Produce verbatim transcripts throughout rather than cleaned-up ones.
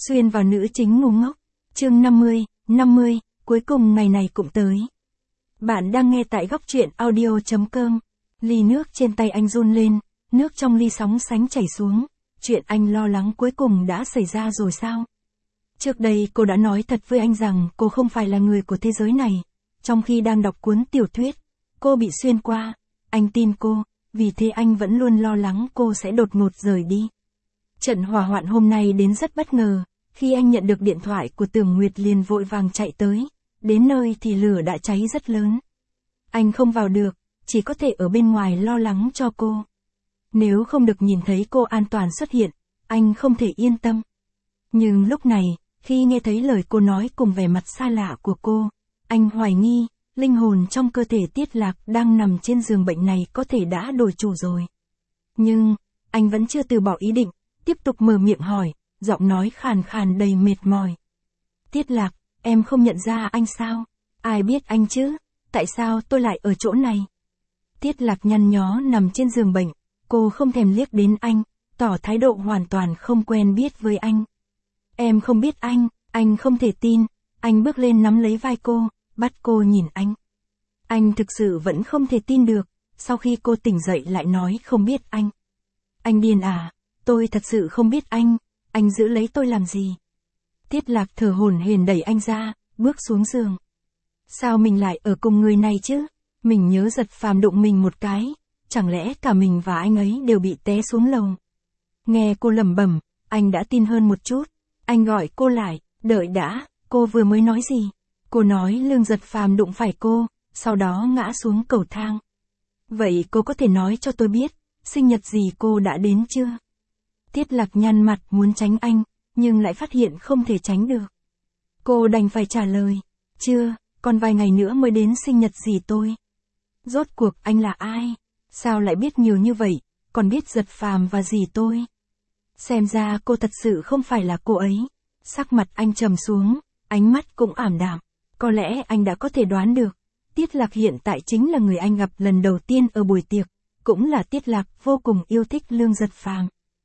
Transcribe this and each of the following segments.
Xuyên vào nữ chính ngu ngốc. Chương năm mươi, năm mươi, cuối cùng ngày này cũng tới. Bạn đang nghe tại góc truyện audio chấm com. Ly nước trên tay anh run lên, nước trong ly sóng sánh chảy xuống. Chuyện anh lo lắng cuối cùng đã xảy ra rồi sao? Trước đây cô đã nói thật với anh rằng cô không phải là người của thế giới này. Trong khi đang đọc cuốn tiểu thuyết, cô bị xuyên qua. Anh tin cô, vì thế anh vẫn luôn lo lắng cô sẽ đột ngột rời đi. Trận hỏa hoạn hôm nay đến rất bất ngờ. Khi anh nhận được điện thoại của Tưởng Nguyệt liền vội vàng chạy tới. Đến nơi thì lửa đã cháy rất lớn. Anh không vào được, chỉ có thể ở bên ngoài lo lắng cho cô. Nếu không được nhìn thấy cô an toàn xuất hiện, anh không thể yên tâm. Nhưng lúc này, khi nghe thấy lời cô nói cùng vẻ mặt xa lạ của cô, anh hoài nghi, linh hồn trong cơ thể Tiết Lạc đang nằm trên giường bệnh này có thể đã đổi chủ rồi. Nhưng, anh vẫn chưa từ bỏ ý định, tiếp tục mở miệng hỏi, giọng nói khàn khàn đầy mệt mỏi. Tiết Lạc, em không nhận ra anh sao? Ai biết anh chứ? Tại sao tôi lại ở chỗ này? Tiết Lạc nhăn nhó nằm trên giường bệnh, cô không thèm liếc đến anh, tỏ thái độ hoàn toàn không quen biết với anh. Em không biết anh, anh không thể tin, anh bước lên nắm lấy vai cô, bắt cô nhìn anh. Anh thực sự vẫn không thể tin được, sau khi cô tỉnh dậy lại nói không biết anh. Anh điên à, tôi thật sự không biết anh, anh giữ lấy tôi làm gì? Tiết Lạc thở hổn hển đẩy anh ra, bước xuống giường. Sao mình lại ở cùng người này chứ? Mình nhớ Giật Phàm đụng mình một cái, chẳng lẽ cả mình và anh ấy đều bị té xuống lầu? Nghe cô lẩm bẩm, anh đã tin hơn một chút. Anh gọi cô lại, đợi đã, cô vừa mới nói gì? Cô nói Lương Giật Phàm đụng phải cô, sau đó ngã xuống cầu thang. Vậy cô có thể nói cho tôi biết, sinh nhật gì cô đã đến chưa? Tiết Lạc nhăn mặt muốn tránh anh, nhưng lại phát hiện không thể tránh được. Cô đành phải trả lời, chưa, còn vài ngày nữa mới đến sinh nhật dì tôi. Rốt cuộc anh là ai? Sao lại biết nhiều như vậy, còn biết Giật Phàm và dì tôi? Xem ra cô thật sự không phải là cô ấy. Sắc mặt anh trầm xuống, ánh mắt cũng ảm đạm. Có lẽ anh đã có thể đoán được, Tiết Lạc hiện tại chính là người anh gặp lần đầu tiên ở buổi tiệc, cũng là Tiết Lạc vô cùng yêu thích Lương Giật Phàm.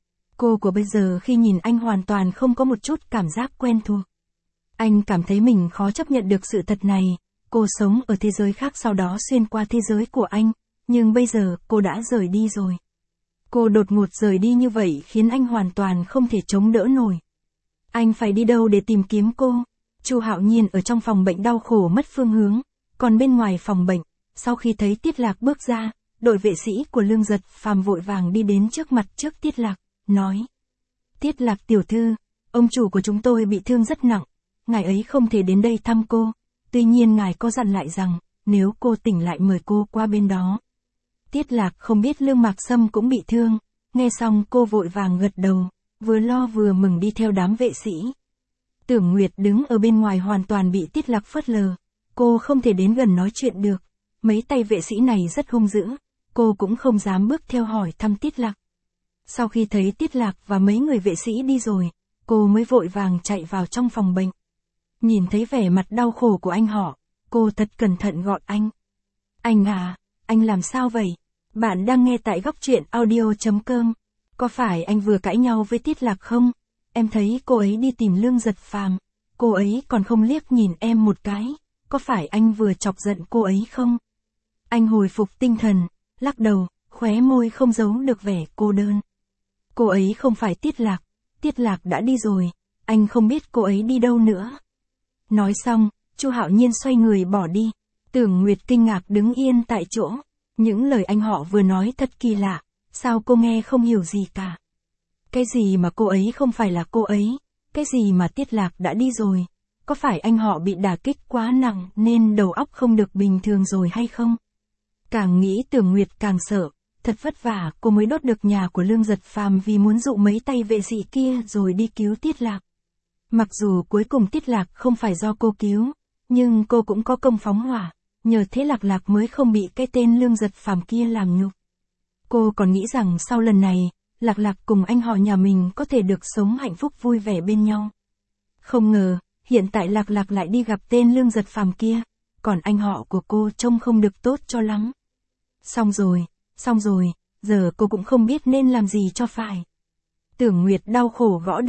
Cô của bây giờ khi nhìn anh hoàn toàn không có một chút cảm giác quen thuộc. Anh cảm thấy mình khó chấp nhận được sự thật này, cô sống ở thế giới khác sau đó xuyên qua thế giới của anh, nhưng bây giờ cô đã rời đi rồi. Cô đột ngột rời đi như vậy khiến anh hoàn toàn không thể chống đỡ nổi. Anh phải đi đâu để tìm kiếm cô? Chu Hạo Nhiên ở trong phòng bệnh đau khổ mất phương hướng, còn bên ngoài phòng bệnh, sau khi thấy Tiết Lạc bước ra, đội vệ sĩ của Lương Giật Phàm vội vàng đi đến trước mặt trước Tiết Lạc, nói: Tiết Lạc tiểu thư, ông chủ của chúng tôi bị thương rất nặng, ngài ấy không thể đến đây thăm cô, tuy nhiên ngài có dặn lại rằng, nếu cô tỉnh lại mời cô qua bên đó. Tiết Lạc không biết Lương Mạc Sâm cũng bị thương, nghe xong cô vội vàng gật đầu, vừa lo vừa mừng đi theo đám vệ sĩ. Tưởng Nguyệt đứng ở bên ngoài hoàn toàn bị Tiết Lạc phớt lờ, cô không thể đến gần nói chuyện được, mấy tay vệ sĩ này rất hung dữ, cô cũng không dám bước theo hỏi thăm Tiết Lạc. Sau khi thấy Tiết Lạc và mấy người vệ sĩ đi rồi, cô mới vội vàng chạy vào trong phòng bệnh. Nhìn thấy vẻ mặt đau khổ của anh họ, cô thật cẩn thận gọi anh. Anh à, anh làm sao vậy? Bạn đang nghe tại góc truyện audio chấm com. Có phải anh vừa cãi nhau với Tiết Lạc không? Em thấy cô ấy đi tìm Lương Giật Phàm, cô ấy còn không liếc nhìn em một cái, có phải anh vừa chọc giận cô ấy không? Anh hồi phục tinh thần, lắc đầu, khóe môi không giấu được vẻ cô đơn. Cô ấy không phải Tiết Lạc, Tiết Lạc đã đi rồi, anh không biết cô ấy đi đâu nữa. Nói xong, Chu Hạo Nhiên xoay người bỏ đi, Tưởng Nguyệt kinh ngạc đứng yên tại chỗ, những lời anh họ vừa nói thật kỳ lạ, sao cô nghe không hiểu gì cả. Cái gì mà cô ấy không phải là cô ấy, cái gì mà Tiết Lạc đã đi rồi, có phải anh họ bị đả kích quá nặng nên đầu óc không được bình thường rồi hay không? Càng nghĩ Tưởng Nguyệt càng sợ, thật vất vả cô mới đốt được nhà của Lương Giật Phàm vì muốn dụ mấy tay vệ sĩ kia rồi đi cứu Tiết Lạc. Mặc dù cuối cùng Tiết Lạc không phải do cô cứu, nhưng cô cũng có công phóng hỏa, nhờ thế Lạc Lạc mới không bị cái tên Lương Giật Phàm kia làm nhục. Cô còn nghĩ rằng sau lần này, Lạc Lạc cùng anh họ nhà mình có thể được sống hạnh phúc vui vẻ bên nhau. Không ngờ, hiện tại Lạc Lạc lại đi gặp tên Lương Giật Phàm kia, còn anh họ của cô trông không được tốt cho lắm. Xong rồi, xong rồi, giờ cô cũng không biết nên làm gì cho phải. Tưởng Nguyệt đau khổ gõ đầu,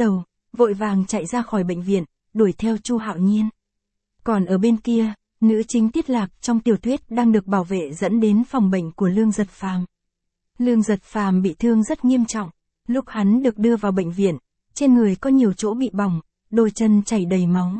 vội vàng chạy ra khỏi bệnh viện, đuổi theo Chu Hạo Nhiên. Còn ở bên kia, nữ chính Tiết Lạc trong tiểu thuyết đang được bảo vệ dẫn đến phòng bệnh của Lương Giật Phàm. Lương Giật Phàm bị thương rất nghiêm trọng, lúc hắn được đưa vào bệnh viện, trên người có nhiều chỗ bị bỏng, đôi chân chảy đầy máu.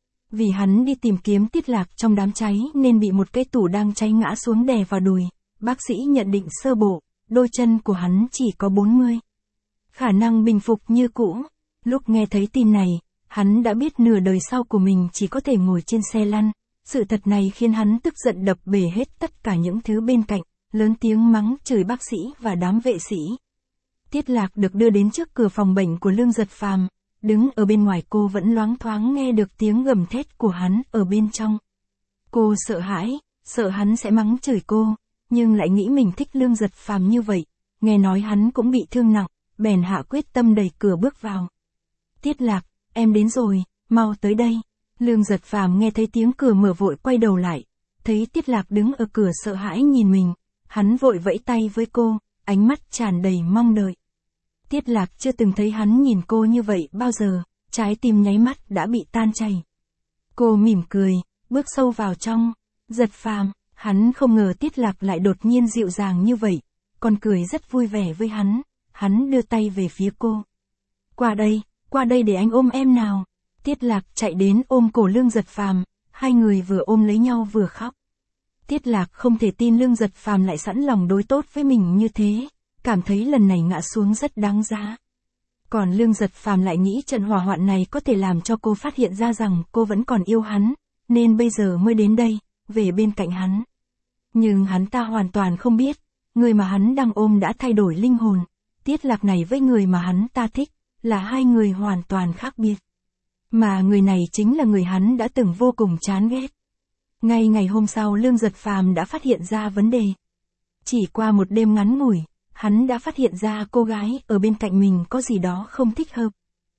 Vì hắn đi tìm kiếm Tiết Lạc trong đám cháy nên bị một cái tủ đang cháy ngã xuống đè vào đùi, bác sĩ nhận định sơ bộ, đôi chân của hắn chỉ có bốn mươi. Khả năng bình phục như cũ. Lúc nghe thấy tin này, hắn đã biết nửa đời sau của mình chỉ có thể ngồi trên xe lăn. Sự thật này khiến hắn tức giận đập bể hết tất cả những thứ bên cạnh, lớn tiếng mắng chửi bác sĩ và đám vệ sĩ. Tiết Lạc được đưa đến trước cửa phòng bệnh của Lương Giật Phàm, đứng ở bên ngoài cô vẫn loáng thoáng nghe được tiếng gầm thét của hắn ở bên trong. Cô sợ hãi, sợ hắn sẽ mắng chửi cô, nhưng lại nghĩ mình thích Lương Giật Phàm như vậy, nghe nói hắn cũng bị thương nặng, bèn hạ quyết tâm đẩy cửa bước vào. Tiết Lạc, em đến rồi, mau tới đây. Lương Giật Phàm nghe thấy tiếng cửa mở vội quay đầu lại, thấy Tiết Lạc đứng ở cửa sợ hãi nhìn mình, hắn vội vẫy tay với cô, ánh mắt tràn đầy mong đợi. Tiết Lạc chưa từng thấy hắn nhìn cô như vậy bao giờ, trái tim nháy mắt đã bị tan chảy. Cô mỉm cười, bước sâu vào trong. Giật Phàm, hắn không ngờ Tiết Lạc lại đột nhiên dịu dàng như vậy, còn cười rất vui vẻ với hắn, hắn đưa tay về phía cô. Qua đây, qua đây để anh ôm em nào. Tiết Lạc chạy đến ôm cổ Lương Giật Phàm, hai người vừa ôm lấy nhau vừa khóc. Tiết Lạc không thể tin Lương Giật Phàm lại sẵn lòng đối tốt với mình như thế, cảm thấy lần này ngã xuống rất đáng giá. Còn Lương Giật Phàm lại nghĩ trận hỏa hoạn này có thể làm cho cô phát hiện ra rằng cô vẫn còn yêu hắn, nên bây giờ mới đến đây, về bên cạnh hắn. Nhưng hắn ta hoàn toàn không biết, người mà hắn đang ôm đã thay đổi linh hồn. Tiết Lạc này với người mà hắn ta thích, là hai người hoàn toàn khác biệt. Mà người này chính là người hắn đã từng vô cùng chán ghét. Ngay ngày hôm sau Lương Giật Phàm đã phát hiện ra vấn đề. Chỉ qua một đêm ngắn ngủi, hắn đã phát hiện ra cô gái ở bên cạnh mình có gì đó không thích hợp.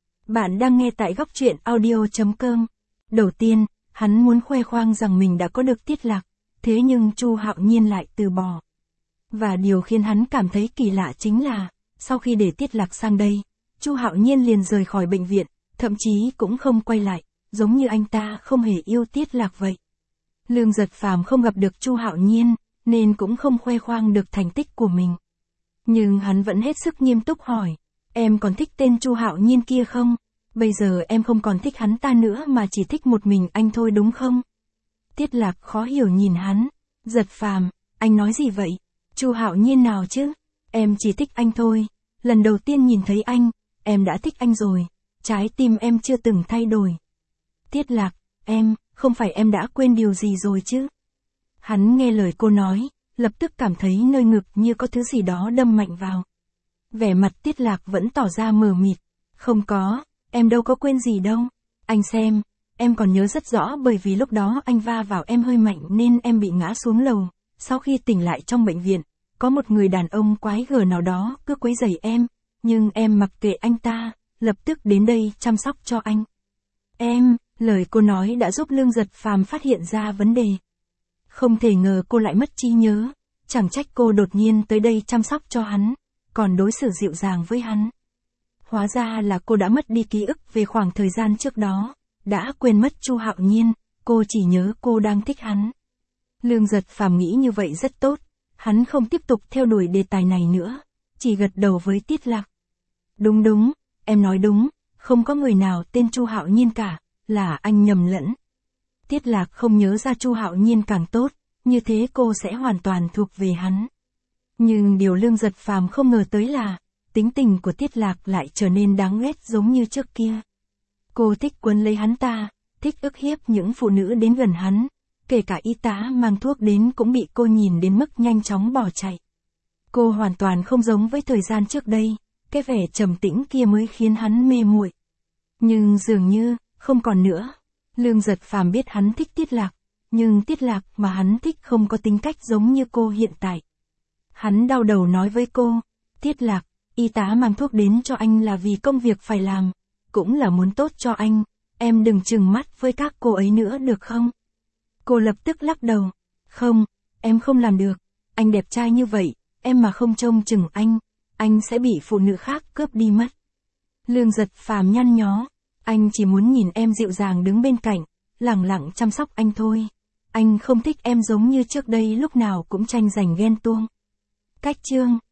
Bạn đang nghe tại góc truyện audio chấm com. Đầu tiên, hắn muốn khoe khoang rằng mình đã có được Tiết Lạc, thế nhưng Chu Hạo Nhiên lại từ bỏ. Và điều khiến hắn cảm thấy kỳ lạ chính là, sau khi để Tiết Lạc sang đây, Chu Hạo Nhiên liền rời khỏi bệnh viện, thậm chí cũng không quay lại, giống như anh ta không hề yêu Tiết Lạc vậy. Lương Giật Phàm không gặp được Chu Hạo Nhiên, nên cũng không khoe khoang được thành tích của mình. Nhưng hắn vẫn hết sức nghiêm túc hỏi, em còn thích tên Chu Hạo Nhiên kia không? Bây giờ em không còn thích hắn ta nữa mà chỉ thích một mình anh thôi đúng không? Tiết Lạc khó hiểu nhìn hắn. Giật Phàm, anh nói gì vậy? Chu Hạo Nhiên nào chứ? Em chỉ thích anh thôi. Lần đầu tiên nhìn thấy anh, em đã thích anh rồi. Trái tim em chưa từng thay đổi. Tiết Lạc, em, không phải em đã quên điều gì rồi chứ? Hắn nghe lời cô nói, lập tức cảm thấy nơi ngực như có thứ gì đó đâm mạnh vào. Vẻ mặt Tiết Lạc vẫn tỏ ra mờ mịt. Không có, em đâu có quên gì đâu. Anh xem, em còn nhớ rất rõ bởi vì lúc đó anh va vào em hơi mạnh nên em bị ngã xuống lầu. Sau khi tỉnh lại trong bệnh viện, có một người đàn ông quái gở nào đó cứ quấy rầy em, nhưng em mặc kệ anh ta, lập tức đến đây chăm sóc cho anh. Em, lời cô nói đã giúp Lương Giật Phàm phát hiện ra vấn đề. Không thể ngờ cô lại mất trí nhớ, chẳng trách cô đột nhiên tới đây chăm sóc cho hắn, còn đối xử dịu dàng với hắn. Hóa ra là cô đã mất đi ký ức về khoảng thời gian trước đó, đã quên mất Chu Hạo Nhiên, cô chỉ nhớ cô đang thích hắn. Lương Giật Phàm nghĩ như vậy rất tốt, hắn không tiếp tục theo đuổi đề tài này nữa, chỉ gật đầu với Tiết Lạc. Đúng đúng, em nói đúng, không có người nào tên Chu Hạo Nhiên cả, là anh nhầm lẫn. Tiết Lạc không nhớ ra Chu Hạo Nhiên càng tốt, như thế cô sẽ hoàn toàn thuộc về hắn. Nhưng điều Lương Giật Phàm không ngờ tới là, tính tình của Tiết Lạc lại trở nên đáng ghét giống như trước kia. Cô thích quấn lấy hắn ta, thích ức hiếp những phụ nữ đến gần hắn, kể cả y tá mang thuốc đến cũng bị cô nhìn đến mức nhanh chóng bỏ chạy. Cô hoàn toàn không giống với thời gian trước đây, cái vẻ trầm tĩnh kia mới khiến hắn mê muội. Nhưng dường như, không còn nữa. Lương Giật Phàm biết hắn thích Tiết Lạc, nhưng Tiết Lạc mà hắn thích không có tính cách giống như cô hiện tại. Hắn đau đầu nói với cô, Tiết Lạc, y tá mang thuốc đến cho anh là vì công việc phải làm, cũng là muốn tốt cho anh, em đừng trừng mắt với các cô ấy nữa được không? Cô lập tức lắc đầu, không, em không làm được, anh đẹp trai như vậy, em mà không trông chừng anh, anh sẽ bị phụ nữ khác cướp đi mất. Lương Giật Phàm nhăn nhó. Anh chỉ muốn nhìn em dịu dàng đứng bên cạnh, lẳng lặng chăm sóc anh thôi. Anh không thích em giống như trước đây lúc nào cũng tranh giành ghen tuông. Cách chương